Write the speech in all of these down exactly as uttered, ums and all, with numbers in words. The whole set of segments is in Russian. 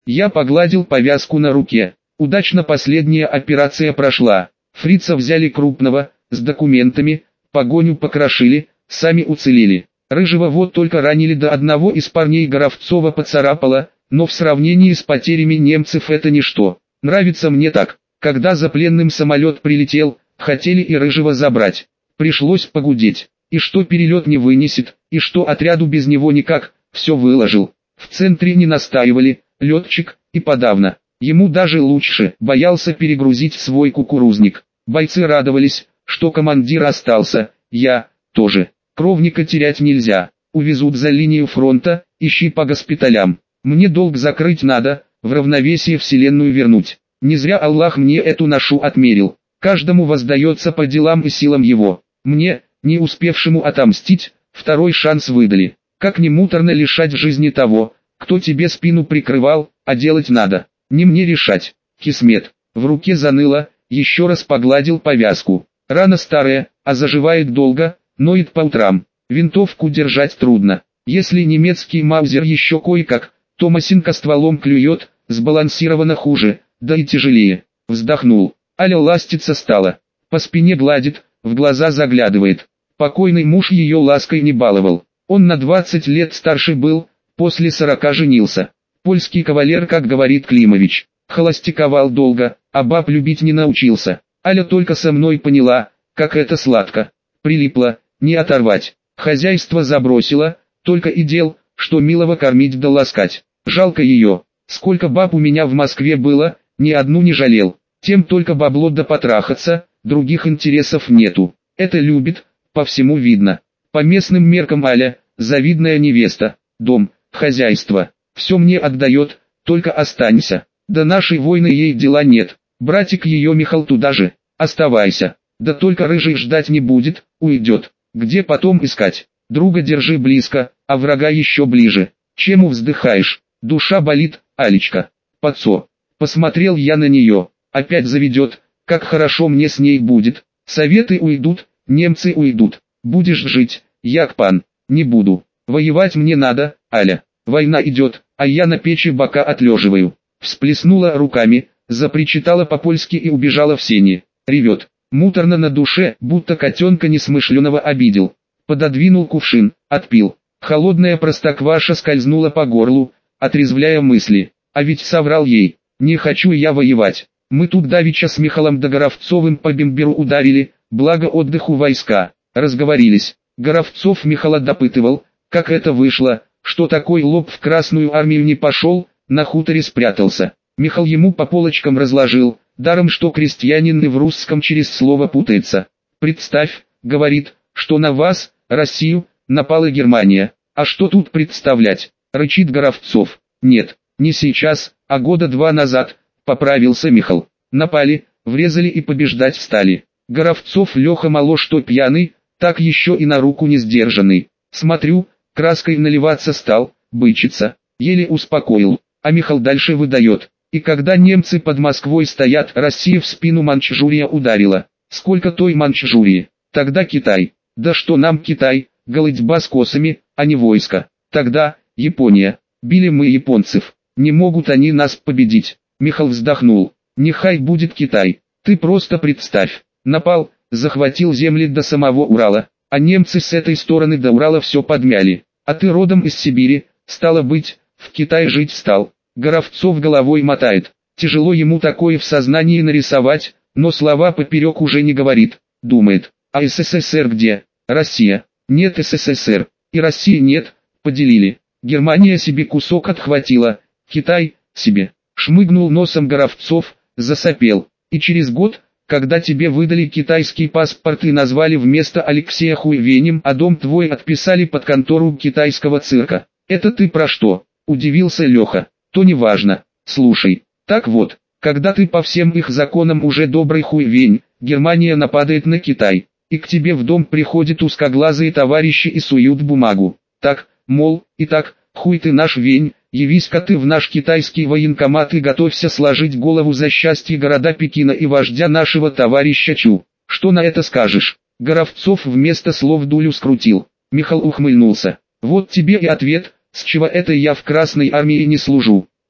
Я погладил повязку на руке. Удачно последняя операция прошла. Фрица взяли крупного, с документами, погоню покрошили, сами уцелели. Рыжего вот только ранили, до одного из парней Горовцова поцарапало, но в сравнении с потерями немцев это ничто. Нравится мне так. Когда за пленным самолет прилетел, хотели и Рыжего забрать. Пришлось погудеть. И что перелет не вынесет, и что отряду без него никак, все выложил. В центре не настаивали, летчик, и подавно. Ему даже лучше, боялся перегрузить свой кукурузник. Бойцы радовались, что командир остался, я тоже. Кровника терять нельзя. Увезут за линию фронта, ищи по госпиталям. Мне долг закрыть надо, в равновесие вселенную вернуть. Не зря Аллах мне эту ношу отмерил. Каждому воздается по делам и силам его. Мне, не успевшему отомстить, второй шанс выдали. Как не муторно лишать жизни того, кто тебе спину прикрывал, а делать надо. Не мне решать. Кисмет. В руке заныло, еще раз погладил повязку. Рана старая, а заживает долго, ноет по утрам. Винтовку держать трудно. Если немецкий маузер еще кое-как, то Масинка стволом клюет, сбалансировано хуже, да и тяжелее. Вздохнул. Аля ластится стала. По спине гладит, в глаза заглядывает. Покойный муж ее лаской не баловал. Он на двадцать лет старше был, после сорока женился. Польский кавалер, как говорит Климович, холостяковал долго, а баб любить не научился. Аля только со мной поняла, как это сладко. Прилипла, не оторвать. Хозяйство забросила, только и дел, что милого кормить да ласкать. Жалко ее. Сколько баб у меня в Москве было, ни одну не жалел. Тем только бабло да потрахаться, других интересов нету. Это любит, по всему видно. По местным меркам Аля, завидная невеста. Дом, хозяйство, все мне отдает, только останься. До нашей войны ей дела нет. Братик ее Михал туда же, оставайся. Да только Рыжий ждать не будет, уйдет. Где потом искать? Друга держи близко, а врага еще ближе. Чему вздыхаешь? Душа болит, Алечка. Пацо. Посмотрел я на нее. Опять заведет. Как хорошо мне с ней будет. Советы уйдут, немцы уйдут. Будешь жить, як пан. Не буду. Воевать мне надо, Аля. Война идет, а я на печи бока отлеживаю. Всплеснула руками, запричитала по-польски и убежала в сени. Ревет. Муторно на душе, будто котенка несмышленого обидел. Пододвинул кувшин, отпил. Холодная простокваша скользнула по горлу, отрезвляя мысли. А ведь соврал ей. Не хочу я воевать. Мы тут давеча с Михалом да Горовцовым по бимберу ударили, благо отдыху войска. Разговорились. Горовцов Михала допытывал, как это вышло, что такой лоб в Красную армию не пошел, на хуторе спрятался. Михал ему по полочкам разложил, даром что крестьянин и в русском через слово путается. «Представь, — говорит, — что на вас, Россию, напала Германия. А что тут представлять?» — рычит Горовцов. «Нет, не сейчас, а года два назад», — поправился Михал. «Напали, врезали и побеждать стали. Горовцов Леха мало что пьяный, так еще и на руку не сдержанный. Смотрю, краской наливаться стал, бычится, еле успокоил, а Михал дальше выдает. И когда немцы под Москвой стоят, Россия в спину Манчжурия ударила. Сколько той Манчжурии? Тогда Китай. Да что нам Китай, голодьба с косами, а не войско. Тогда, Япония. Били мы японцев. Не могут они нас победить. Михал вздохнул. Нехай будет Китай. Ты просто представь. Напал, захватил земли до самого Урала, а немцы с этой стороны до Урала все подмяли. А ты родом из Сибири, стало быть, в Китае жить стал. Горовцов головой мотает. Тяжело ему такое в сознании нарисовать, но слова поперек уже не говорит. Думает, а СССР где? Россия. Нет СССР. И России нет, поделили. Германия себе кусок отхватила, Китай себе. Шмыгнул носом Горовцов, засопел. И через год, когда тебе выдали китайский паспорт и назвали вместо Алексея Хуевенем, а дом твой отписали под контору китайского цирка. Это ты про что? Удивился Леха. То не важно. Слушай, так вот, когда ты по всем их законам уже добрый Хуевень, Германия нападает на Китай, и к тебе в дом приходят узкоглазые товарищи и суют бумагу. Так, мол, и так, хуй ты наш вень, явись-ка ты в наш китайский военкомат и готовься сложить голову за счастье города Пекина и вождя нашего товарища Чу. Что на это скажешь? Горовцов вместо слов дулю скрутил. Михал ухмыльнулся. Вот тебе и ответ, с чего это я в Красной армии не служу. Ой,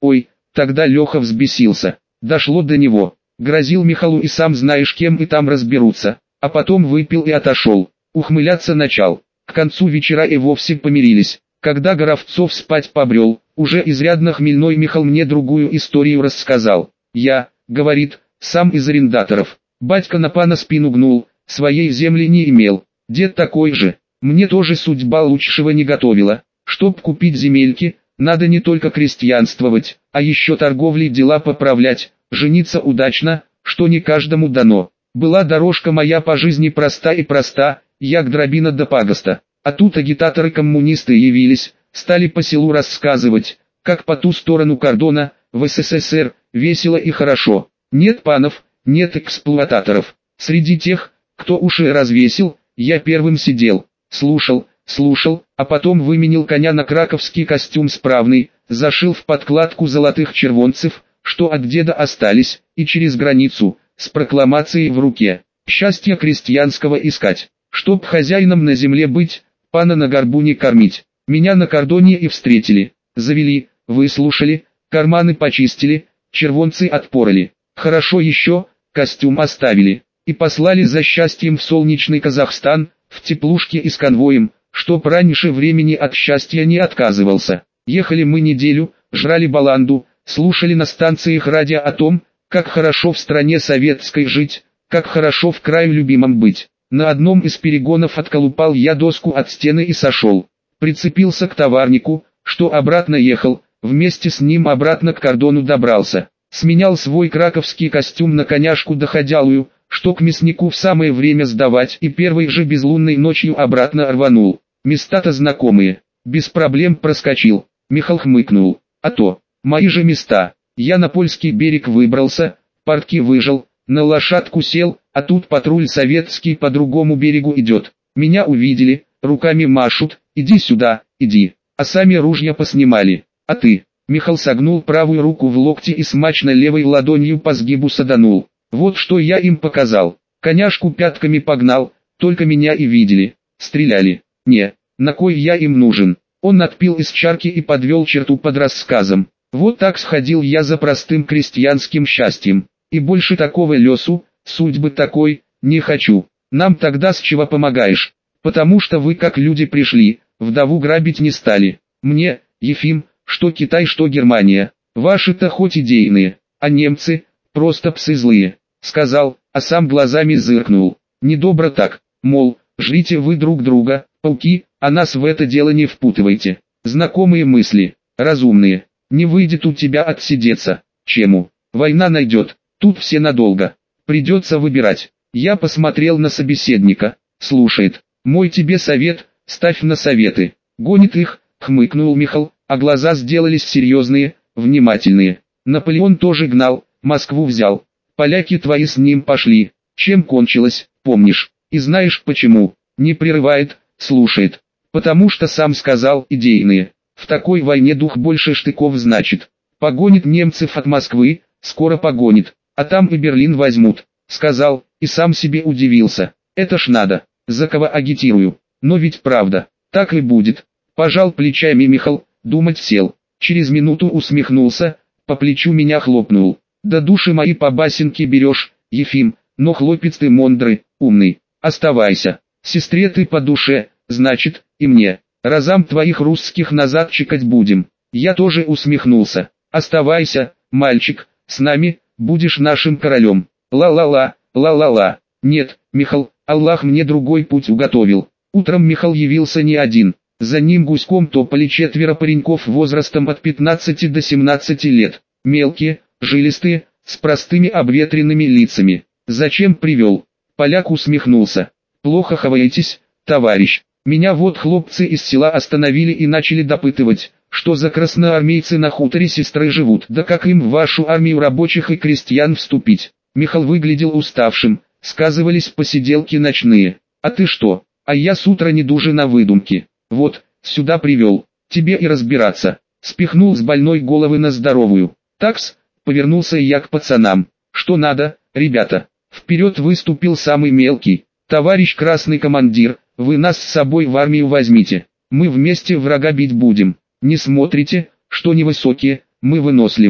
Тогда Леха взбесился. Дошло до него. Грозил Михалу и сам знаешь кем, и там разберутся. А потом выпил и отошел. Ухмыляться начал. К концу вечера и вовсе помирились. Когда Горовцов спать побрел, уже изрядно хмельной Михал мне другую историю рассказал. Я, говорит, сам из арендаторов. Батька на пана спину гнул, своей земли не имел. Дед такой же. Мне тоже судьба лучшего не готовила. Чтоб купить земельки, надо не только крестьянствовать, а еще торговлей дела поправлять, жениться удачно, что не каждому дано. Была дорожка моя по жизни проста и проста, як дробина до пагоста. А тут агитаторы-коммунисты явились, стали по селу рассказывать, как по ту сторону кордона, в СССР, весело и хорошо. Нет панов, нет эксплуататоров. Среди тех, кто уши развесил, я первым сидел, слушал, слушал, а потом выменил коня на краковский костюм справный, зашил в подкладку золотых червонцев, что от деда остались, и через границу, с прокламацией в руке. Счастье крестьянского искать, чтоб хозяином на земле быть, пана на горбу не кормить. Меня на кордоне и встретили, завели, выслушали, карманы почистили, червонцы отпороли. Хорошо еще, костюм оставили, и послали за счастьем в солнечный Казахстан, в теплушке и с конвоем, чтоб раньше времени от счастья не отказывался. Ехали мы неделю, жрали баланду, слушали на станциях радио о том, как хорошо в стране советской жить, как хорошо в краю любимом быть. На одном из перегонов отколупал я доску от стены и сошел. Прицепился к товарнику, что обратно ехал, вместе с ним обратно к кордону добрался. Сменял свой краковский костюм на коняшку доходялую, что к мяснику в самое время сдавать, и первой же безлунной ночью обратно рванул. Места-то знакомые, без проблем проскочил. Михал хмыкнул. А то, мои же места. Я на польский берег выбрался, портки выжал, на лошадку сел, а тут патруль советский по другому берегу идет. Меня увидели, руками машут, иди сюда, иди, а сами ружья поснимали. А ты? Михал согнул правую руку в локте и смачно левой ладонью по сгибу саданул. Вот что я им показал. Коняшку пятками погнал, только меня и видели. Стреляли. Не, на кой я им нужен? Он отпил из чарки и подвел черту под рассказом. Вот так сходил я за простым крестьянским счастьем. И больше такого лесу, судьбы такой, не хочу. Нам тогда с чего помогаешь? Потому что вы как люди пришли, вдову грабить не стали. Мне, Ефим, что Китай, что Германия. Ваши-то хоть идейные, а немцы, просто псы злые. Сказал, а сам глазами зыркнул. Недобро так, мол, жрите вы друг друга, пауки, а нас в это дело не впутывайте. Знакомые мысли, разумные. Не выйдет у тебя отсидеться. Чему? Война найдет. Тут все надолго. Придется выбирать. Я посмотрел на собеседника. Слушает. Мой тебе совет, ставь на советы. Гонит их, хмыкнул Михал, а глаза сделались серьезные, внимательные. Наполеон тоже гнал, Москву взял. Поляки твои с ним пошли. Чем кончилось, помнишь? И знаешь почему? Не прерывает, слушает. Потому что сам сказал, идейные. В такой войне дух больше штыков значит. Погонит немцев от Москвы, скоро погонит, а там и Берлин возьмут. Сказал, и сам себе удивился. Это ж надо, за кого агитирую. Но ведь правда, так и будет. Пожал плечами Михал, думать сел. Через минуту усмехнулся, по плечу меня хлопнул. Да души мои по басенке берешь, Ефим, но хлопец ты мондрый, умный. Оставайся, сестре ты по душе, значит, и мне. Разам твоих русских назад чекать будем. Я тоже усмехнулся. Оставайся, мальчик, с нами, будешь нашим королем. Ла-ла-ла, ла-ла-ла. Нет, Михал, Аллах мне другой путь уготовил. Утром Михал явился не один. За ним гуськом топали четверо пареньков возрастом от пятнадцати до семнадцати лет. Мелкие, жилистые, с простыми обветренными лицами. Зачем привел? Поляк усмехнулся. Плохо хаваетесь, товарищ. Меня вот хлопцы из села остановили и начали допытывать, что за красноармейцы на хуторе сестры живут, да как им в вашу армию рабочих и крестьян вступить. Михал выглядел уставшим, сказывались посиделки ночные. А ты что? А я с утра не дужи на выдумки. Вот, сюда привел, тебе и разбираться. Спихнул с больной головы на здоровую. Такс, повернулся я к пацанам. Что надо, ребята? Вперед выступил самый мелкий. Товарищ красный командир, вы нас с собой в армию возьмите. Мы вместе врага бить будем. Не смотрите, что невысокие, мы выносливые.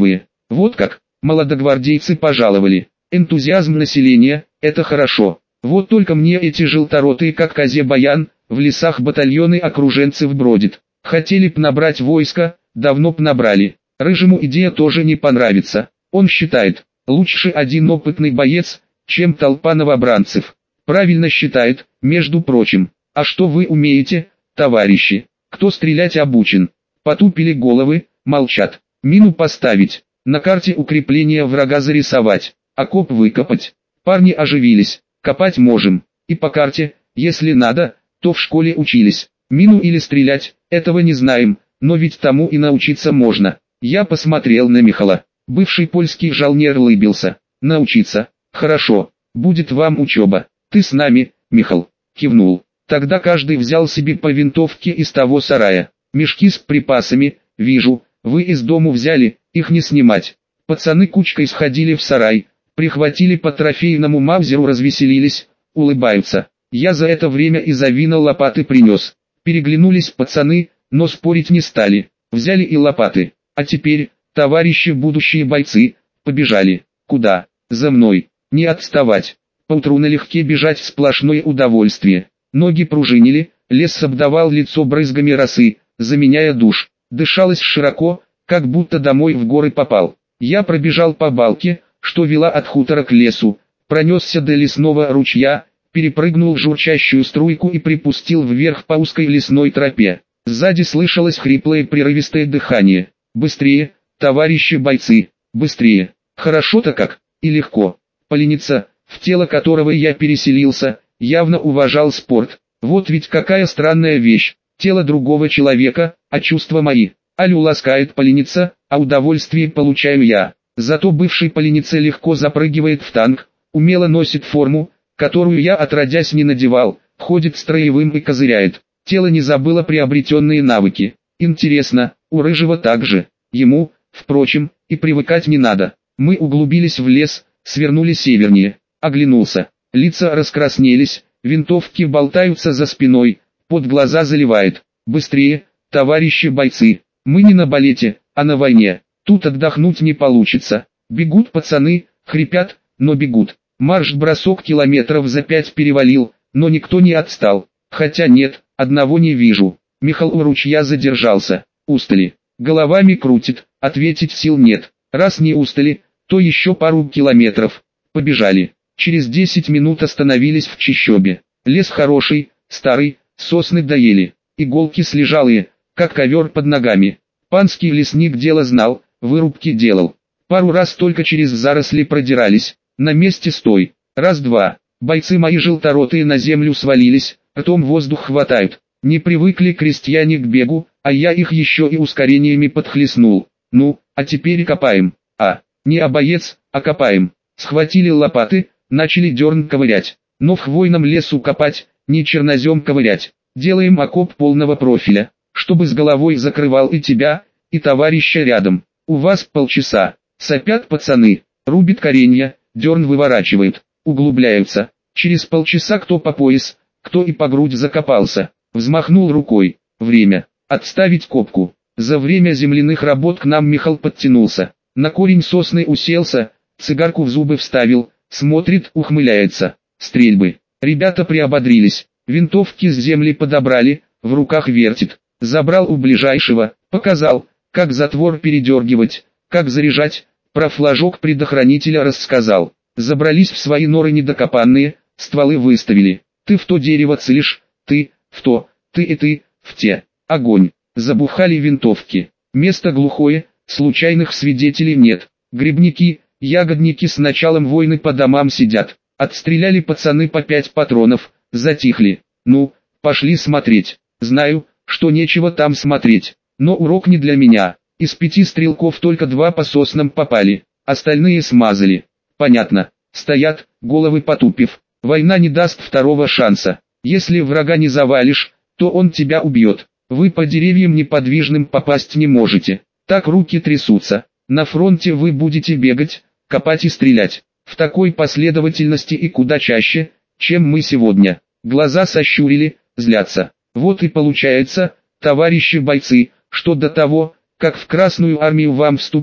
Вот как, молодогвардейцы пожаловали. Энтузиазм населения – это хорошо. Вот только мне эти желторотые как козе баян, в лесах батальоны окруженцев бродит. Хотели б набрать войско, давно б набрали. Рыжему идея тоже не понравится. Он считает, лучше один опытный боец, чем толпа новобранцев. Правильно считает, между прочим. А что вы умеете, товарищи? Кто стрелять обучен? Потупили головы, молчат. Мину поставить, на карте укрепления врага зарисовать, окоп выкопать. Парни оживились, копать можем. И по карте, если надо, то в школе учились. Мину или стрелять, этого не знаем, но ведь тому и научиться можно. Я посмотрел на Михала. Бывший польский жалнер улыбился. Научиться? Хорошо, будет вам учеба. Ты с нами, Михал? Кивнул. Тогда каждый взял себе по винтовке из того сарая. Мешки с припасами, вижу, вы из дому взяли, их не снимать. Пацаны кучкой сходили в сарай, прихватили по трофейному маузеру, развеселились, улыбаются. Я за это время из авина лопаты принес. Переглянулись пацаны, но спорить не стали. Взяли и лопаты. А теперь, товарищи будущие бойцы, побежали. Куда? За мной. Не отставать. Поутру налегке бежать сплошное удовольствие. Ноги пружинили, лес обдавал лицо брызгами росы, заменяя душ. Дышалось широко, как будто домой в горы попал. Я пробежал по балке, что вела от хутора к лесу, пронесся до лесного ручья, перепрыгнул журчащую струйку и припустил вверх по узкой лесной тропе. Сзади слышалось хриплое прерывистое дыхание. Быстрее, товарищи бойцы, быстрее. Хорошо-то как, и легко. Полениться, в тело которого я переселился, явно уважал спорт. Вот ведь какая странная вещь. Тело другого человека, а чувства мои. Алю ласкает полениться, а удовольствие получаю я. Зато бывший поленице легко запрыгивает в танк, умело носит форму, которую я отродясь не надевал, ходит строевым и козыряет. Тело не забыло приобретенные навыки. Интересно, у Рыжего так же. Ему, впрочем, и привыкать не надо. Мы углубились в лес, свернули севернее. Оглянулся. Лица раскраснелись, винтовки болтаются за спиной, под глаза заливает. Быстрее, товарищи бойцы. Мы не на балете, а на войне. Тут отдохнуть не получится. Бегут пацаны, хрипят, но бегут. Марш-бросок километров за пять перевалил, но никто не отстал. Хотя нет, одного не вижу. Михал у ручья задержался. Устали. Головами крутит, ответить сил нет. Раз не устали, то еще пару километров. Побежали. Через десять минут остановились в чащобе. Лес хороший, старый, сосны доели. Иголки слежалые, как ковер под ногами. Панский лесник дело знал, вырубки делал. Пару раз только через заросли продирались. На месте стой. Раз-два. Бойцы мои желторотые на землю свалились, ртом воздух хватают. Не привыкли крестьяне к бегу, а я их еще и ускорениями подхлестнул. Ну, а теперь копаем. А, не обоец, а копаем. Схватили лопаты, начали дерн ковырять. Но в хвойном лесу копать, не чернозем ковырять. Делаем окоп полного профиля, чтобы с головой закрывал и тебя, и товарища рядом. У вас полчаса. Сопят пацаны, рубит коренья, дерн выворачивают, углубляются. Через полчаса кто по пояс, кто и по грудь закопался. Взмахнул рукой. Время. Отставить копку. За время земляных работ к нам Михал подтянулся. На корень сосны уселся, цигарку в зубы вставил, смотрит, ухмыляется. Стрельбы. Ребята приободрились. Винтовки с земли подобрали, в руках вертит. Забрал у ближайшего, показал, как затвор передергивать, как заряжать, про флажок предохранителя рассказал. Забрались в свои норы недокопанные, стволы выставили. Ты в то дерево целишь, ты, в то, ты и ты, в те. Огонь. Забухали винтовки. Место глухое, случайных свидетелей нет. Грибники, ягодники с началом войны по домам сидят. Отстреляли пацаны по пять патронов, затихли. Ну, пошли смотреть. Знаю, что нечего там смотреть. Но урок не для меня. Из пяти стрелков только два по соснам попали. Остальные смазали. Понятно. Стоят, головы потупив. Война не даст второго шанса. Если врага не завалишь, то он тебя убьет. Вы по деревьям неподвижным попасть не можете. Так руки трясутся. На фронте вы будете бегать, копать и стрелять. В такой последовательности и куда чаще, чем мы сегодня. Глаза сощурили, злятся. Вот и получается, товарищи бойцы, что до того, как в Красную армию вам вступить,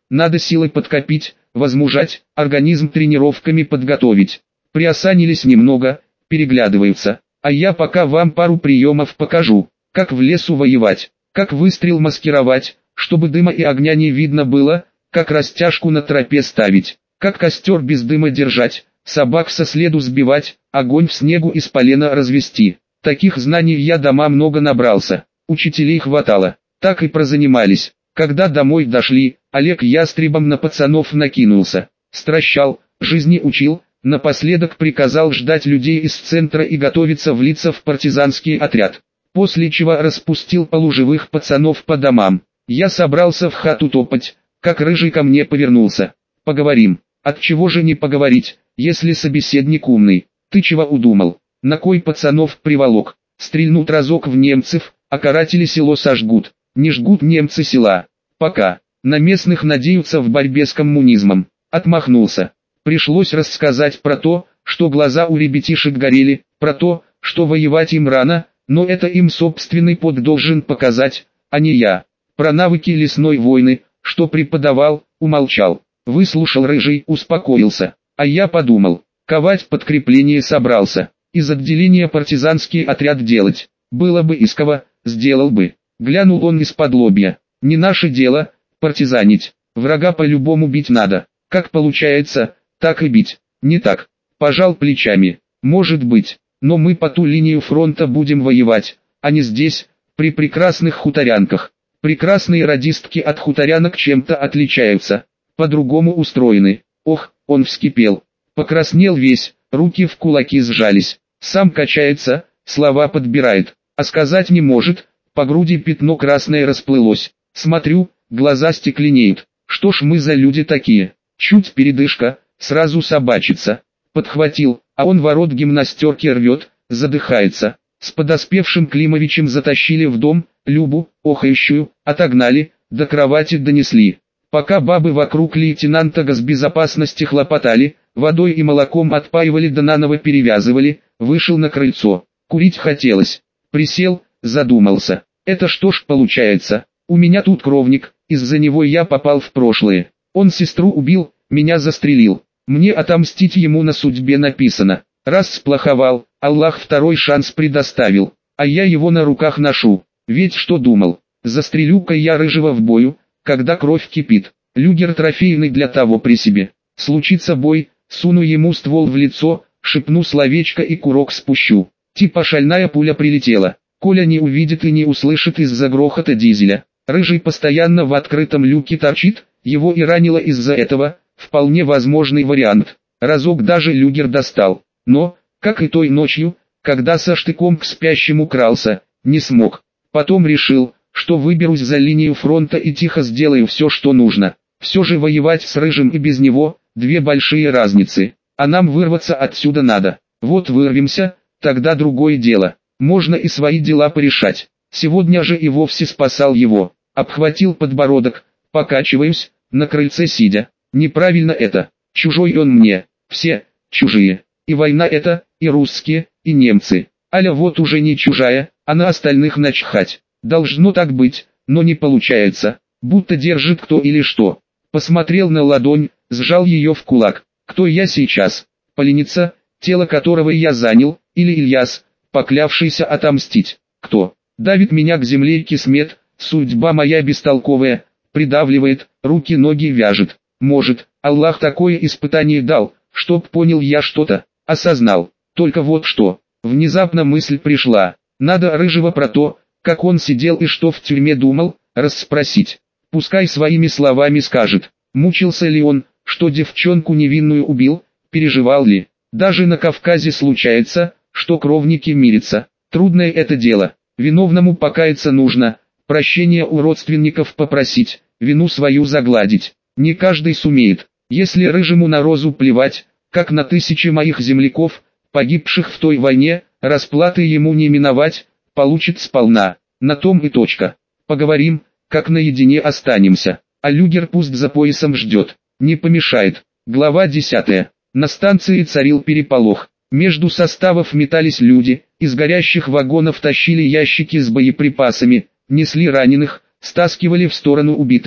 надо силы подкопить, возмужать, организм тренировками подготовить. Приосанились немного, переглядываются, а я пока вам пару приемов покажу, как в лесу воевать, как выстрел маскировать, чтобы дыма и огня не видно было, как растяжку на тропе ставить, как костер без дыма держать, собак со следу сбивать, огонь в снегу из полена развести. Таких знаний я дома много набрался, учителей хватало, так и прозанимались. Когда домой дошли, Олег ястребом на пацанов накинулся, стращал, жизни учил, напоследок приказал ждать людей из центра и готовиться влиться в партизанский отряд, после чего распустил полуживых пацанов по домам. Я собрался в хату топать, как рыжий ко мне повернулся. Поговорим. От чего же не поговорить, если собеседник умный? Ты чего удумал? На кой пацанов приволок? Стрельнут разок в немцев, а каратели село сожгут. Не жгут немцы села. Пока. На местных надеются в борьбе с коммунизмом. Отмахнулся. Пришлось рассказать про то, что глаза у ребятишек горели, про то, что воевать им рано, но это им собственный пот должен показать, а не я. Про навыки лесной войны, что преподавал, умолчал. Выслушал рыжий, успокоился. А я подумал, ковать подкрепление собрался. Из отделения партизанский отряд делать. Было бы из кого, сделал бы. Глянул он из-под лобья. Не наше дело, партизанить. Врага по-любому бить надо. Как получается, так и бить. Не так. Пожал плечами. Может быть. Но мы по ту линию фронта будем воевать, а не здесь, при прекрасных хуторянках. Прекрасные радистки от хуторянок чем-то отличаются. По-другому устроены. Ох, он вскипел. Покраснел весь, руки в кулаки сжались. Сам качается, слова подбирает, а сказать не может. По груди пятно красное расплылось. Смотрю, глаза стекленеют. Что ж мы за люди такие? Чуть передышка, сразу собачится. Подхватил, а он ворот гимнастерки рвет, задыхается. С подоспевшим Климовичем затащили в дом, Любу, охающую, отогнали, до кровати донесли. Пока бабы вокруг лейтенанта госбезопасности хлопотали, водой и молоком отпаивали да наново перевязывали, вышел на крыльцо. Курить хотелось. Присел, задумался. Это что ж получается? У меня тут кровник, из-за него я попал в прошлое. Он сестру убил, меня застрелил. Мне отомстить ему на судьбе написано. Раз сплоховал, Аллах второй шанс предоставил, а я его на руках ношу. Ведь что думал? Застрелю-ка я рыжего в бою, когда кровь кипит. Люгер трофейный для того при себе. Случится бой, суну ему ствол в лицо, шепну словечко и курок спущу. Типа шальная пуля прилетела. Коля не увидит и не услышит из-за грохота дизеля. Рыжий постоянно в открытом люке торчит, его и ранило из-за этого, вполне возможный вариант. Разок даже люгер достал. Но, как и той ночью, когда со штыком к спящему крался, не смог. Потом решил, что выберусь за линию фронта и тихо сделаю все, что нужно. Все же воевать с рыжим и без него, две большие разницы. А нам вырваться отсюда надо. Вот вырвемся, тогда другое дело. Можно и свои дела порешать. Сегодня же и вовсе спасал его. Обхватил подбородок, покачиваюсь, на крыльце сидя. Неправильно это. Чужой он мне. Все чужие. И война это, и русские, и немцы. Аля вот уже не чужая, а на остальных начхать. Должно так быть, но не получается. Будто держит кто или что. Посмотрел на ладонь, сжал ее в кулак. Кто я сейчас? Поленица, тело которого я занял, или Ильяс, поклявшийся отомстить? Кто? Давит меня к земле кисмет, судьба моя бестолковая, придавливает, руки-ноги вяжет. Может, Аллах такое испытание дал, чтоб понял я что-то, осознал. Только вот что, внезапно мысль пришла, надо рыжего про то, как он сидел и что в тюрьме думал, расспросить. Пускай своими словами скажет, мучился ли он, что девчонку невинную убил, переживал ли. Даже на Кавказе случается, что кровники мирятся. Трудное это дело, виновному покаяться нужно, прощения у родственников попросить, вину свою загладить. Не каждый сумеет. Если рыжему на розу плевать, как на тысячи моих земляков, погибших в той войне, расплаты ему не миновать, получит сполна. На том и точка. Поговорим, как наедине останемся. А люгер пусть за поясом ждет. Не помешает. Глава десятая. На станции царил переполох. Между составов метались люди, из горящих вагонов тащили ящики с боеприпасами, несли раненых, стаскивали в сторону убитых.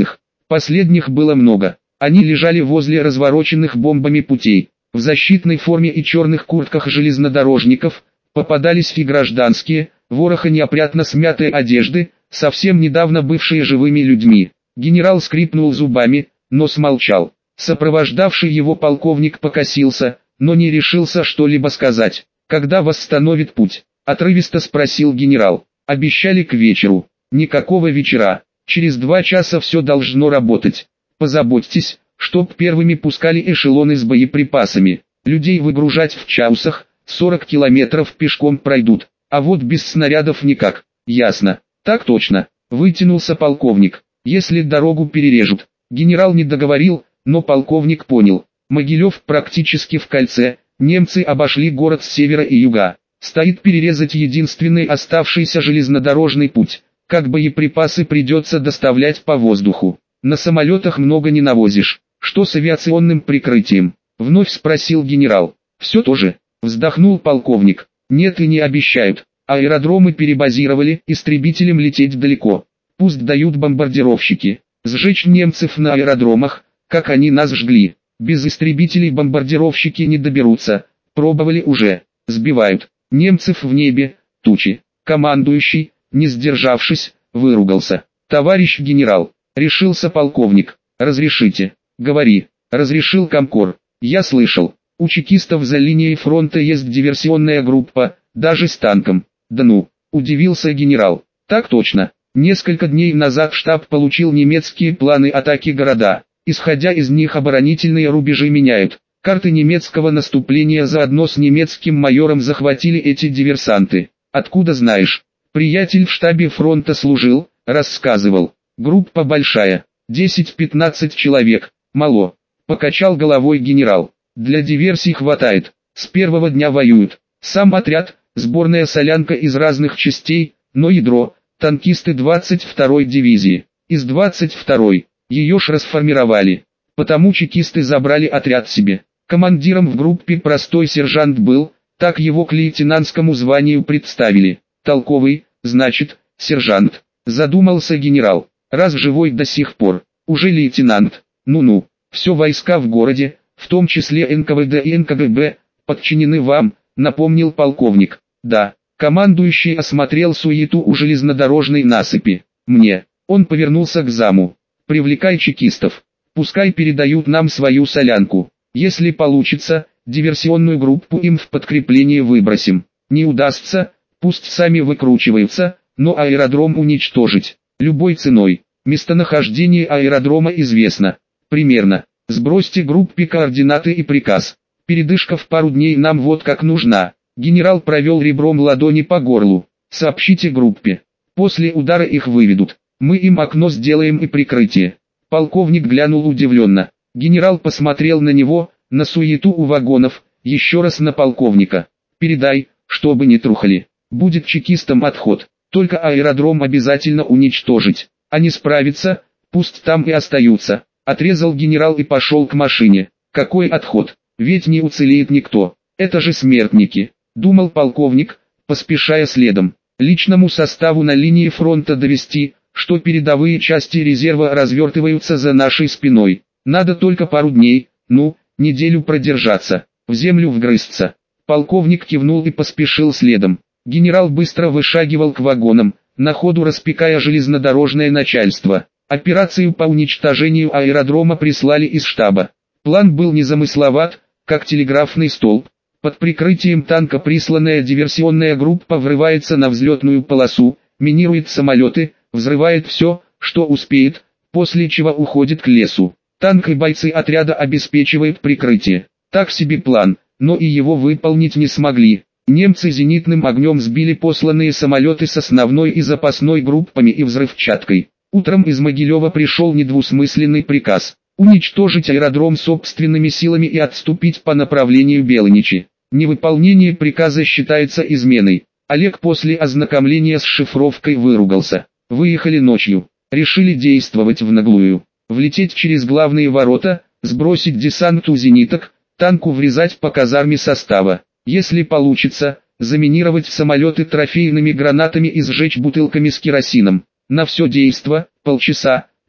Последних было много. Они лежали возле развороченных бомбами путей. В защитной форме и черных куртках железнодорожников попадались и гражданские, вороха неопрятно смятой одежды, совсем недавно бывшие живыми людьми. Генерал скрипнул зубами, но смолчал. Сопровождавший его полковник покосился, но не решился что-либо сказать. «Когда восстановит путь?» — отрывисто спросил генерал. «Обещали к вечеру». «Никакого вечера. Через два часа все должно работать. Позаботьтесь, чтоб первыми пускали эшелоны с боеприпасами. Людей выгружать в чаусах, сорок километров пешком пройдут, а вот без снарядов никак». «Ясно. Так точно», — вытянулся полковник. «Если дорогу перережут». Генерал не договорил, но полковник понял. Могилев практически в кольце, немцы обошли город с севера и юга. Стоит перерезать единственный оставшийся железнодорожный путь. Как боеприпасы придется доставлять по воздуху. На самолетах много не навозишь. Что с авиационным прикрытием? Вновь спросил генерал. Все то же, вздохнул полковник. Нет и не обещают. Аэродромы перебазировали, истребителям лететь далеко. Пусть дают бомбардировщики. Сжечь немцев на аэродромах, как они нас жгли. Без истребителей бомбардировщики не доберутся. Пробовали уже. Сбивают. Немцев в небе, тучи. Командующий, не сдержавшись, выругался. «Товарищ генерал», — решился полковник. «Разрешите». «Говори», — разрешил комкор. «Я слышал, у чекистов за линией фронта есть диверсионная группа, даже с танком». «Да ну», — удивился генерал. «Так точно. Несколько дней назад штаб получил немецкие планы атаки города. Исходя из них оборонительные рубежи меняют. Карты немецкого наступления заодно с немецким майором захватили эти диверсанты. Откуда знаешь?» «Приятель в штабе фронта служил, рассказывал. Группа большая, десять-пятнадцать человек, мало». Покачал головой генерал. «Для диверсий хватает, с первого дня воюют. Сам отряд, сборная солянка из разных частей, но ядро, танкисты двадцать второй дивизии. Из двадцать второй, ее ж расформировали. Потому чекисты забрали отряд себе. Командиром в группе простой сержант был, так его к лейтенантскому званию представили. Толковый, значит, сержант», задумался генерал. «Раз живой до сих пор, уже лейтенант. Ну-ну, все войска в городе, в том числе эн ка вэ дэ и эн ка гэ бэ, подчинены вам», напомнил полковник. «Да». Командующий осмотрел суету у железнодорожной насыпи. «Мне». Он повернулся к заму. «Привлекай чекистов. Пускай передают нам свою солянку. Если получится, диверсионную группу им в подкрепление выбросим. Не удастся, пусть сами выкручиваются, но аэродром уничтожить. Любой ценой. Местонахождение аэродрома известно. Примерно. Сбросьте группе координаты и приказ. Передышка в пару дней нам вот как нужна». Генерал провел ребром ладони по горлу. «Сообщите группе. После удара их выведут. Мы им окно сделаем и прикрытие». Полковник глянул удивленно. Генерал посмотрел на него, на суету у вагонов, еще раз на полковника. «Передай, чтобы не трухали. Будет чекистам отход. Только аэродром обязательно уничтожить. А не справиться, пусть там и остаются». Отрезал генерал и пошел к машине. «Какой отход? Ведь не уцелеет никто. Это же смертники», думал полковник, поспешая следом. «Личному составу на линии фронта довести, что передовые части резерва развертываются за нашей спиной. Надо только пару дней, ну, неделю продержаться, в землю вгрызться». Полковник кивнул и поспешил следом. Генерал быстро вышагивал к вагонам, на ходу распекая железнодорожное начальство. Операцию по уничтожению аэродрома прислали из штаба. План был незамысловат, как телеграфный столб. Под прикрытием танка присланная диверсионная группа врывается на взлетную полосу, минирует самолеты, взрывает все, что успеет, после чего уходит к лесу. Танк и бойцы отряда обеспечивают прикрытие. Так себе план, но и его выполнить не смогли. Немцы зенитным огнем сбили посланные самолеты с основной и запасной группами и взрывчаткой. Утром из Могилева пришел недвусмысленный приказ уничтожить аэродром собственными силами и отступить по направлению Белыничи. Невыполнение приказа считается изменой. Олег после ознакомления с шифровкой выругался. Выехали ночью, решили действовать в наглую. Влететь через главные ворота, сбросить десант у зениток, танку врезать по казарме состава. Если получится, заминировать самолеты трофейными гранатами и сжечь бутылками с керосином. На все действо, полчаса,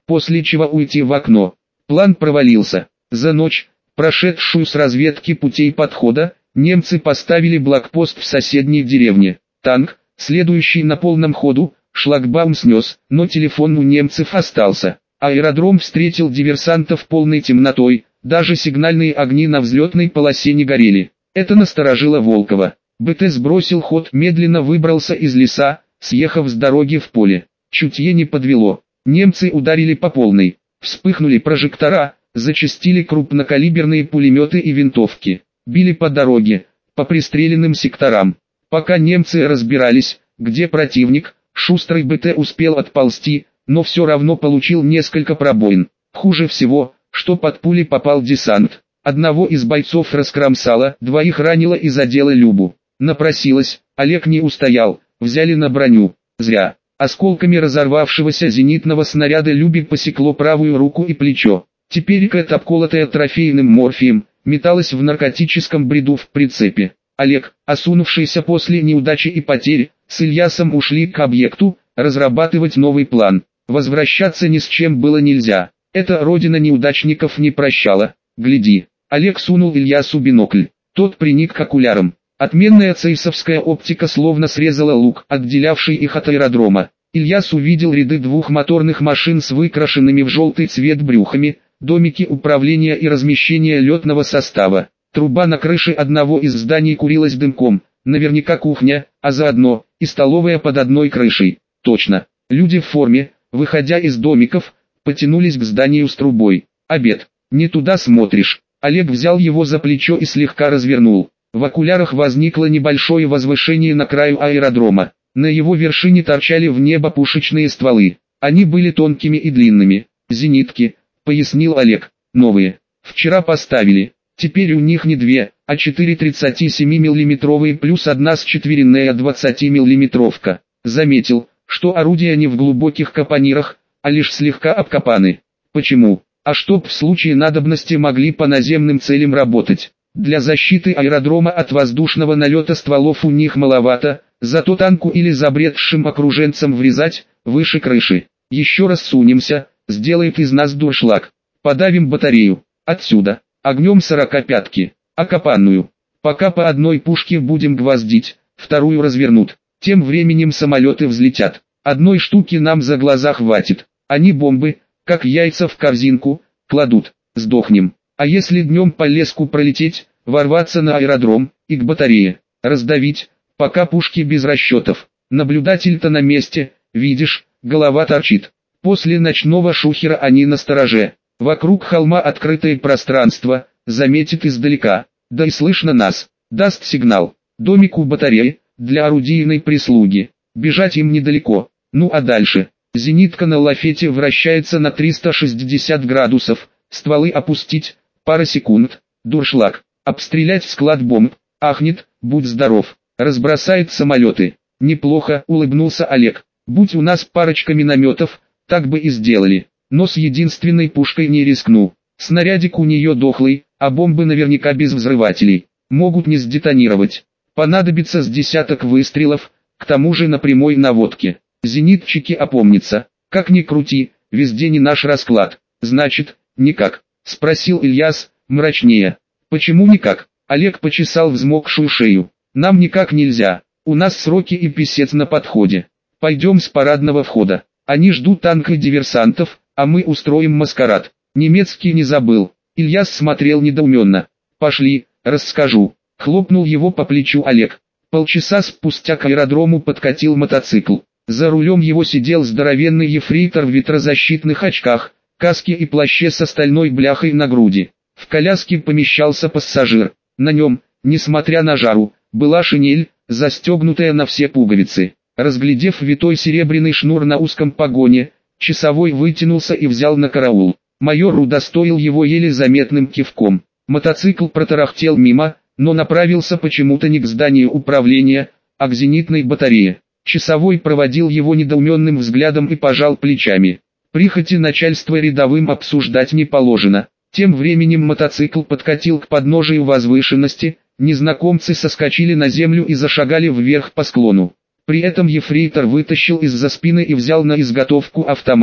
после чего уйти в окно. План провалился. За ночь, прошедшую с разведки путей подхода, немцы поставили блокпост в соседней деревне. Танк, следующий на полном ходу, шлагбаум снес, но телефон у немцев остался. Аэродром встретил диверсантов полной темнотой, даже сигнальные огни на взлетной полосе не горели. Это насторожило Волкова. БТ сбросил ход, медленно выбрался из леса, съехав с дороги в поле. Чутье не подвело. Немцы ударили по полной. Вспыхнули прожектора, зачастили крупнокалиберные пулеметы и винтовки. Били по дороге, по пристреленным секторам. Пока немцы разбирались, где противник, шустрый БТ успел отползти, но все равно получил несколько пробоин. Хуже всего, что под пули попал десант. Одного из бойцов раскромсало, двоих ранило и задело Любу. Напросилась, Олег не устоял, взяли на броню. Зря. Осколками разорвавшегося зенитного снаряда Любе посекло правую руку и плечо. Теперь Кэт, обколотая трофейным морфием, металась в наркотическом бреду в прицепе. Олег, осунувшийся после неудачи и потерь, с Ильясом ушли к объекту, разрабатывать новый план. Возвращаться ни с чем было нельзя. Эта родина неудачников не прощала. Гляди. Олег сунул Ильясу бинокль. Тот приник к окулярам. Отменная цейсовская оптика словно срезала лук, отделявший их от аэродрома. Ильяс увидел ряды двухмоторных машин с выкрашенными в желтый цвет брюхами, домики управления и размещения летного состава. Труба на крыше одного из зданий курилась дымком, наверняка кухня, а заодно и столовая под одной крышей. Точно. Люди в форме, выходя из домиков, потянулись к зданию с трубой. Обед. Не туда смотришь. Олег взял его за плечо и слегка развернул. В окулярах возникло небольшое возвышение на краю аэродрома. На его вершине торчали в небо пушечные стволы. Они были тонкими и длинными. Зенитки, пояснил Олег. Новые. Вчера поставили. Теперь у них не две, а четыре тридцатисемимиллиметровые плюс одна счетверенная двадцатимиллиметровка. Заметил, что орудия не в глубоких капонирах, а лишь слегка обкопаны. Почему? А чтоб в случае надобности могли по наземным целям работать. Для защиты аэродрома от воздушного налета стволов у них маловато, зато танку или забредшим окруженцам врезать, выше крыши. Еще раз сунемся, сделает из нас дуршлаг. Подавим батарею. Отсюда. Огнем сорокопятки. Окопанную. Пока по одной пушке будем гвоздить, вторую развернут. Тем временем самолеты взлетят. Одной штуки нам за глаза хватит. Они бомбы, как яйца в корзинку, кладут. Сдохнем. А если днем по леску пролететь, ворваться на аэродром, и к батарее, раздавить, пока пушки без расчетов. Наблюдатель-то на месте, видишь, голова торчит. После ночного шухера они настороже. Вокруг холма открытое пространство, заметит издалека, да и слышно нас. Даст сигнал. Домик у батареи, для орудийной прислуги. Бежать им недалеко. Ну а дальше? Зенитка на лафете вращается на триста шестьдесят градусов. Стволы опустить. Пара секунд, дуршлаг, обстрелять склад бомб, ахнет, будь здоров, разбросает самолеты. Неплохо, улыбнулся Олег. Будь у нас парочка минометов, так бы и сделали. Но с единственной пушкой не рискну. Снарядик у нее дохлый, а бомбы наверняка без взрывателей. Могут не сдетонировать. Понадобится с десяток выстрелов, к тому же на прямой наводке. Зенитчики опомнятся. Как ни крути, везде не наш расклад. Значит, никак. Спросил Ильяс, мрачнее. Почему никак? Олег почесал взмокшую шею. Нам никак нельзя. У нас сроки и писец на подходе. Пойдем с парадного входа. Они ждут танка и диверсантов, а мы устроим маскарад. Немецкий не забыл. Ильяс смотрел недоуменно. Пошли, расскажу. Хлопнул его по плечу Олег. Полчаса спустя к аэродрому подкатил мотоцикл. За рулем его сидел здоровенный ефрейтор в ветрозащитных очках, каске и плаще с стальной бляхой на груди. В коляске помещался пассажир. На нем, несмотря на жару, была шинель, застегнутая на все пуговицы. Разглядев витой серебряный шнур на узком погоне, часовой вытянулся и взял на караул. Майор удостоил его еле заметным кивком. Мотоцикл протарахтел мимо, но направился почему-то не к зданию управления, а к зенитной батарее. Часовой проводил его недоуменным взглядом и пожал плечами. Прихоти начальства рядовым обсуждать не положено. Тем временем мотоцикл подкатил к подножию возвышенности, незнакомцы соскочили на землю и зашагали вверх по склону. При этом ефрейтор вытащил из-за спины и взял на изготовку автомат.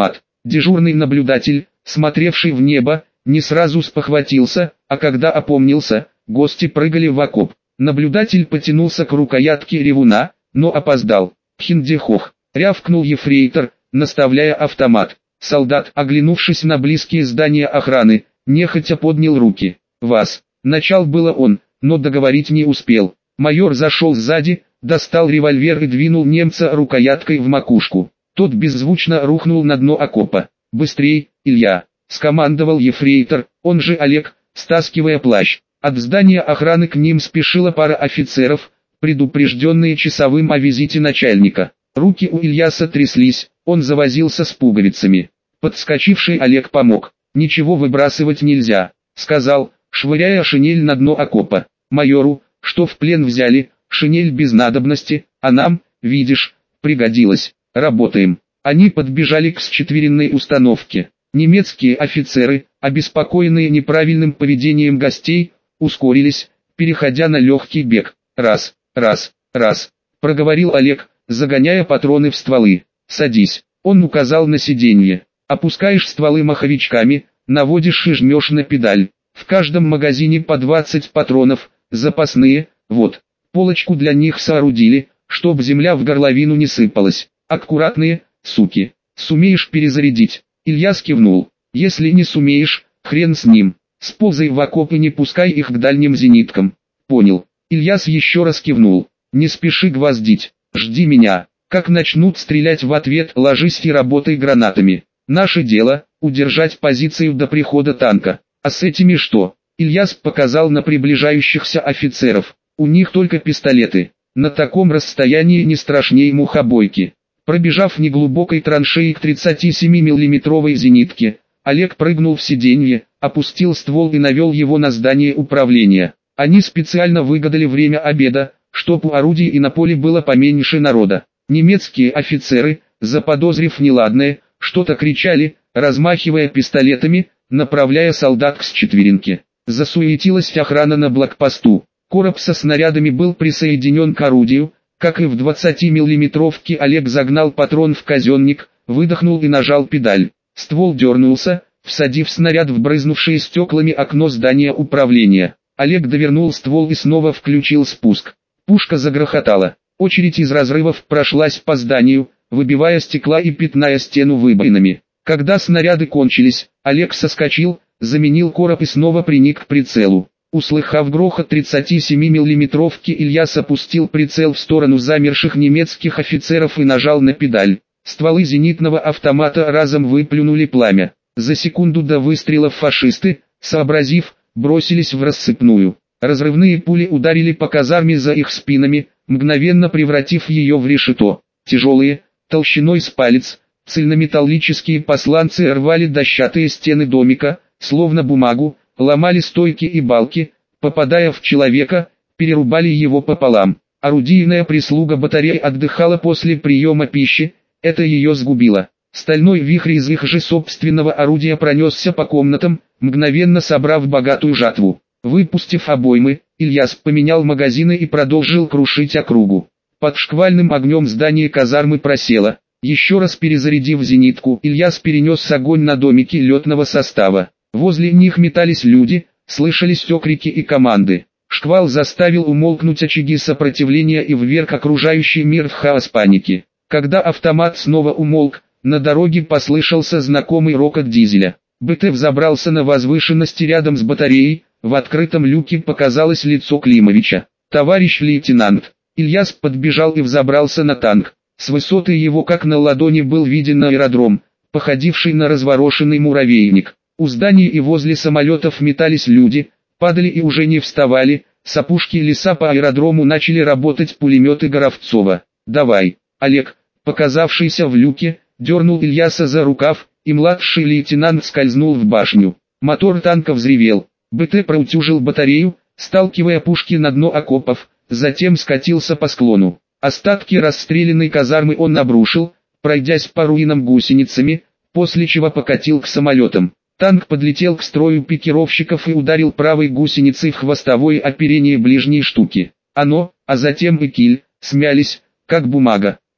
Дежурный наблюдатель, смотревший в небо, не сразу спохватился, а когда опомнился, гости прыгали в окоп. Наблюдатель потянулся к рукоятке ревуна, но опоздал. «Хиндехох!» — рявкнул ефрейтор, наставляя автомат. Солдат, оглянувшись на близкие здания охраны, нехотя поднял руки. «Вас!» — начал было он, но договорить не успел. Майор зашел сзади, достал револьвер и двинул немца рукояткой в макушку. Тот беззвучно рухнул на дно окопа. «Быстрей, Илья!» — скомандовал ефрейтор, он же Олег, стаскивая плащ. От здания охраны к ним спешила пара офицеров, предупрежденные часовым о визите начальника. Руки у Ильяса тряслись, он завозился с пуговицами. Подскочивший Олег помог. «Ничего выбрасывать нельзя», — сказал, швыряя шинель на дно окопа. «Майору, что в плен взяли, шинель без надобности, а нам, видишь, пригодилась. Работаем». Они подбежали к счетверенной установке. Немецкие офицеры, обеспокоенные неправильным поведением гостей, ускорились, переходя на легкий бег. «Раз, раз, раз», — проговорил Олег, загоняя патроны в стволы. «Садись», — он указал на сиденье. «Опускаешь стволы маховичками, наводишь и жмешь на педаль. В каждом магазине по двадцать патронов, запасные, вот. Полочку для них соорудили, чтоб земля в горловину не сыпалась. Аккуратные, суки. Сумеешь перезарядить?» Ильяс кивнул. «Если не сумеешь, хрен с ним. Сползай в окоп и не пускай их к дальним зениткам». «Понял». Ильяс еще раз кивнул. «Не спеши гвоздить, жди меня. Как начнут стрелять в ответ, ложись и работай гранатами. Наше дело — удержать позицию до прихода танка. А с этими что?» Ильяс показал на приближающихся офицеров. «У них только пистолеты. На таком расстоянии не страшнее мухобойки». Пробежав неглубокой траншеей к тридцатисемимиллиметровой зенитке, Олег прыгнул в сиденье, опустил ствол и навел его на здание управления. Они специально выгадали время обеда, чтоб у орудий и на поле было поменьше народа. Немецкие офицеры, заподозрив неладное, что-то кричали, размахивая пистолетами, направляя солдат к счетверенке. Засуетилась охрана на блокпосту. Короб со снарядами был присоединен к орудию. Как и в двадцатимиллиметровке, Олег загнал патрон в казенник, выдохнул и нажал педаль. Ствол дернулся, всадив снаряд в брызнувшее стеклами окно здания управления. Олег довернул ствол и снова включил спуск. Пушка загрохотала. Очередь из разрывов прошлась по зданию, выбивая стекла и пятная стену выбоинами. Когда снаряды кончились, Олег соскочил, заменил короб и снова приник к прицелу. Услыхав грохот тридцатисемимиллиметровки, Ильяс опустил прицел в сторону замерших немецких офицеров и нажал на педаль. Стволы зенитного автомата разом выплюнули пламя. За секунду до выстрелов фашисты, сообразив, бросились в рассыпную. Разрывные пули ударили по казарме за их спинами, мгновенно превратив ее в решето. Тяжелые, толщиной с палец, цельнометаллические посланцы рвали дощатые стены домика, словно бумагу, ломали стойки и балки, попадая в человека, перерубали его пополам. Орудийная прислуга батареи отдыхала после приема пищи, это ее сгубило. Стальной вихрь из их же собственного орудия пронесся по комнатам, мгновенно собрав богатую жатву. Выпустив обоймы, Ильяс поменял магазины и продолжил крушить округу. Под шквальным огнем здание казармы просело. Еще раз перезарядив зенитку, Ильяс перенес огонь на домики летного состава. Возле них метались люди, слышались окрики и команды. Шквал заставил умолкнуть очаги сопротивления и вверг окружающий мир в хаос паники. Когда автомат снова умолк, на дороге послышался знакомый рокот дизеля. БТ взобрался на возвышенности рядом с батареей, в открытом люке показалось лицо Климовича. «Товарищ лейтенант!» Ильяс подбежал и взобрался на танк. С высоты его как на ладони был виден аэродром, походивший на разворошенный муравейник. У зданий и возле самолетов метались люди, падали и уже не вставали, с опушки леса по аэродрому начали работать пулеметы Горовцова. «Давай!» Олег, показавшийся в люке, дернул Ильяса за рукав, и младший лейтенант скользнул в башню. Мотор танка взревел. БТ проутюжил батарею, сталкивая пушки на дно окопов, затем скатился по склону. Остатки расстрелянной казармы он обрушил, пройдясь по руинам гусеницами, после чего покатил к самолетам. Танк подлетел к строю пикировщиков и ударил правой гусеницей в хвостовое оперение ближней штуки. Оно, а затем и киль, смялись, как бумага.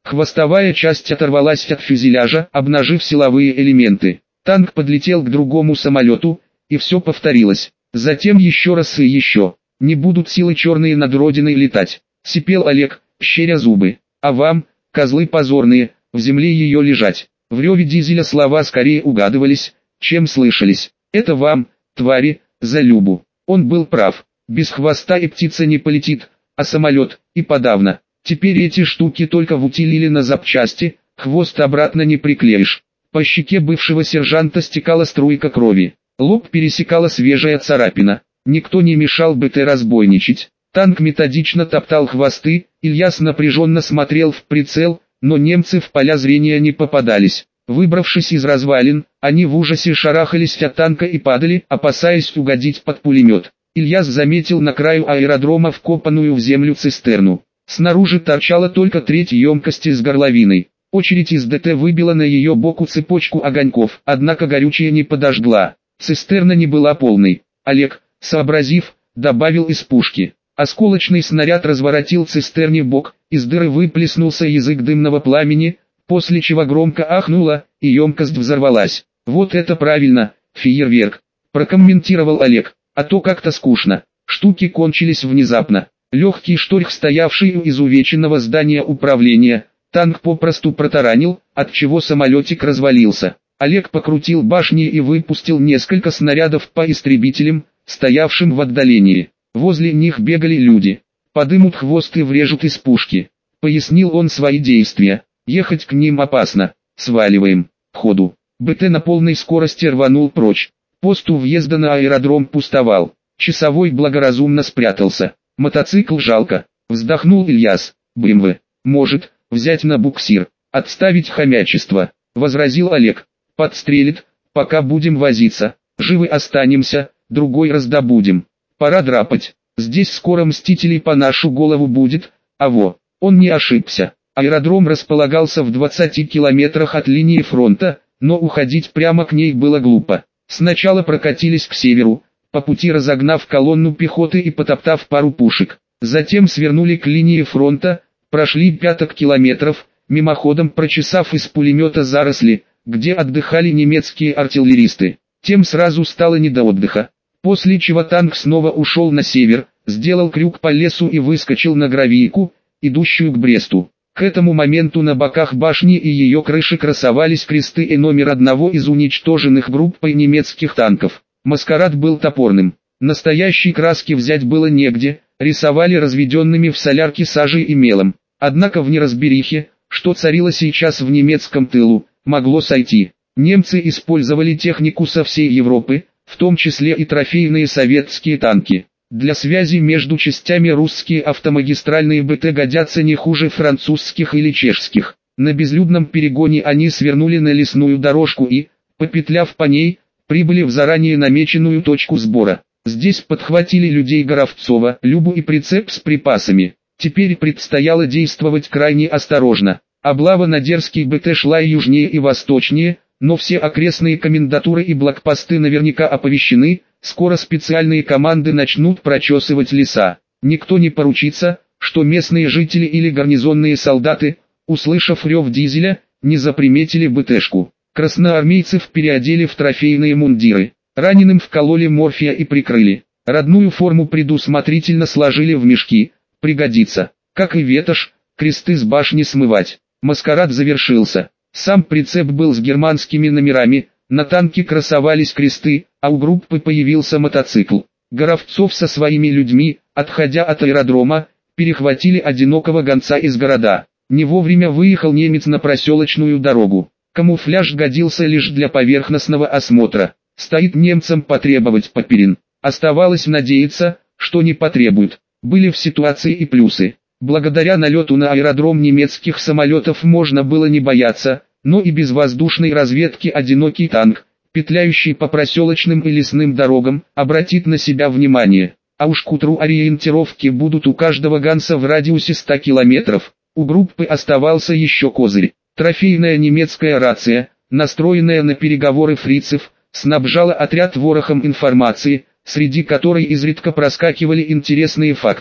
Хвостовая часть оторвалась от фюзеляжа, обнажив силовые элементы. Танк подлетел к другому самолету, и все повторилось. Затем еще раз и еще. «Не будут силы черные над родиной летать», — сипел Олег, щеря зубы. «А вам, козлы позорные, в земле ее лежать». В реве дизеля слова скорее угадывались, чем слышались. «Это вам, твари, за Любу». Он был прав. Без хвоста и птица не полетит, а самолет, и подавно. Теперь эти штуки только вутилили на запчасти, хвост обратно не приклеишь. По щеке бывшего сержанта стекала струйка крови. Лоб пересекала свежая царапина. Никто не мешал БТ разбойничать. Танк методично топтал хвосты, Ильяс напряженно смотрел в прицел, но немцы в поля зрения не попадались. Выбравшись из развалин, они в ужасе шарахались от танка и падали, опасаясь угодить под пулемет. Ильяс заметил на краю аэродрома вкопанную в землю цистерну. Снаружи торчала только треть емкости с горловиной. Очередь из ДТ выбила на ее боку цепочку огоньков, однако горючее не подожгла. Цистерна не была полной. Олег, сообразив, добавил из пушки. Осколочный снаряд разворотил цистерне бок, из дыры выплеснулся язык дымного пламени, после чего громко ахнуло, и емкость взорвалась. «Вот это правильно, фейерверк», – прокомментировал Олег, – «а то как-то скучно». Штуки кончились внезапно. Легкий шторх, стоявший у изувеченного здания управления, танк попросту протаранил, отчего самолетик развалился. Олег покрутил башни и выпустил несколько снарядов по истребителям, стоявшим в отдалении. Возле них бегали люди. «Подымут хвост и врежут из пушки», — пояснил он свои действия. «Ехать к ним опасно. Сваливаем. Ходу». БТ на полной скорости рванул прочь. Пост у въезда на аэродром пустовал. Часовой благоразумно спрятался. «Мотоцикл жалко», — вздохнул Ильяс. «БМВ. Может, взять на буксир. Отставить хомячество», — возразил Олег. «Подстрелит, пока будем возиться. Живы останемся, другой раздобудем. Пора драпать. Здесь скоро мстителей по нашу голову будет». А во, он не ошибся. Аэродром располагался в двадцати километрах от линии фронта, но уходить прямо к ней было глупо. Сначала прокатились к северу, по пути разогнав колонну пехоты и потоптав пару пушек. Затем свернули к линии фронта, прошли пяток километров, мимоходом прочесав из пулемета заросли, где отдыхали немецкие артиллеристы. Тем сразу стало не до отдыха. После чего танк снова ушел на север, сделал крюк по лесу и выскочил на гравийку, идущую к Бресту. К этому моменту на боках башни и ее крыши красовались кресты и номер одного из уничтоженных группой немецких танков. Маскарад был топорным. Настоящей краски взять было негде, рисовали разведенными в солярке сажей и мелом. Однако в неразберихе, что царило сейчас в немецком тылу, могло сойти. Немцы использовали технику со всей Европы, в том числе и трофейные советские танки. Для связи между частями русские автомагистральные БТ годятся не хуже французских или чешских. На безлюдном перегоне они свернули на лесную дорожку и, попетляв по ней, прибыли в заранее намеченную точку сбора. Здесь подхватили людей Горовцова, Любу и прицеп с припасами. Теперь предстояло действовать крайне осторожно. Облава на дерзкий БТ шла и южнее, и восточнее, но все окрестные комендатуры и блокпосты наверняка оповещены, скоро специальные команды начнут прочесывать леса. Никто не поручится, что местные жители или гарнизонные солдаты, услышав рев дизеля, не заприметили БТшку. Красноармейцев переодели в трофейные мундиры, раненым вкололи морфия и прикрыли. Родную форму предусмотрительно сложили в мешки, пригодится. Как и ветошь, кресты с башни смывать. Маскарад завершился. Сам прицеп был с германскими номерами, на танке красовались кресты, а у группы появился мотоцикл. Горовцов со своими людьми, отходя от аэродрома, перехватили одинокого гонца из города. Не вовремя выехал немец на проселочную дорогу. Камуфляж годился лишь для поверхностного осмотра. Стоит немцам потребовать Паперин. Оставалось надеяться, что не потребуют. Были в ситуации и плюсы. Благодаря налету на аэродром немецких самолетов можно было не бояться, но и без воздушной разведки одинокий танк, петляющий по проселочным и лесным дорогам, обратит на себя внимание. А уж к утру ориентировки будут у каждого ганса в радиусе ста километров. У группы оставался еще козырь. Трофейная немецкая рация, настроенная на переговоры фрицев, снабжала отряд ворохом информации, среди которой изредка проскакивали интересные факты.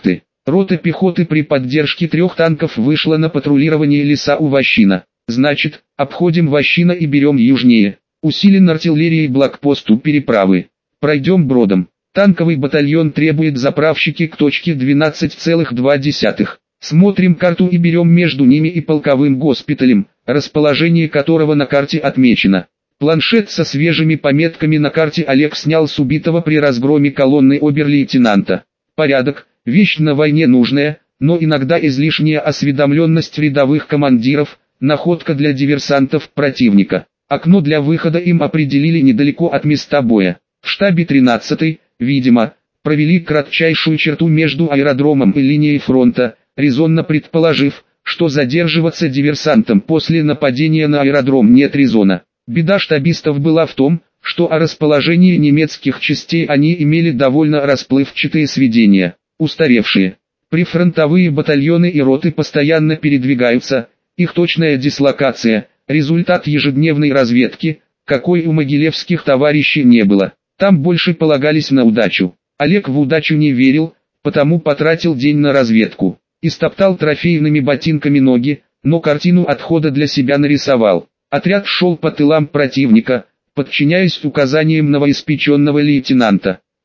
Рота пехоты при поддержке трех танков вышла на патрулирование леса у Ващина. Значит, обходим Ващина и берем южнее. Усилен артиллерией блокпост у переправы. Пройдем бродом. Танковый батальон требует заправщики к точке двенадцать целых два десятых. Смотрим карту и берем между ними и полковым госпиталем, расположение которого на карте отмечено. Планшет со свежими пометками на карте Олег снял с убитого при разгроме колонны обер-лейтенанта. Порядок – вещь на войне нужная, но иногда излишняя осведомленность рядовых командиров – находка для диверсантов противника. Окно для выхода им определили недалеко от места боя. В штабе тринадцатой, видимо, провели кратчайшую черту между аэродромом и линией фронта, резонно предположив, что задерживаться диверсантам после нападения на аэродром нет резона. Беда штабистов была в том, что о расположении немецких частей они имели довольно расплывчатые сведения, устаревшие. Прифронтовые батальоны и роты постоянно передвигаются, их точная дислокация – результат ежедневной разведки, какой у могилевских товарищей не было. Там больше полагались на удачу. Олег в удачу не верил, потому потратил день на разведку. Истоптал трофейными ботинками ноги, но картину отхода для себя нарисовал. Отряд шел по тылам противника, подчиняясь указаниям новоиспеченного лейтенанта.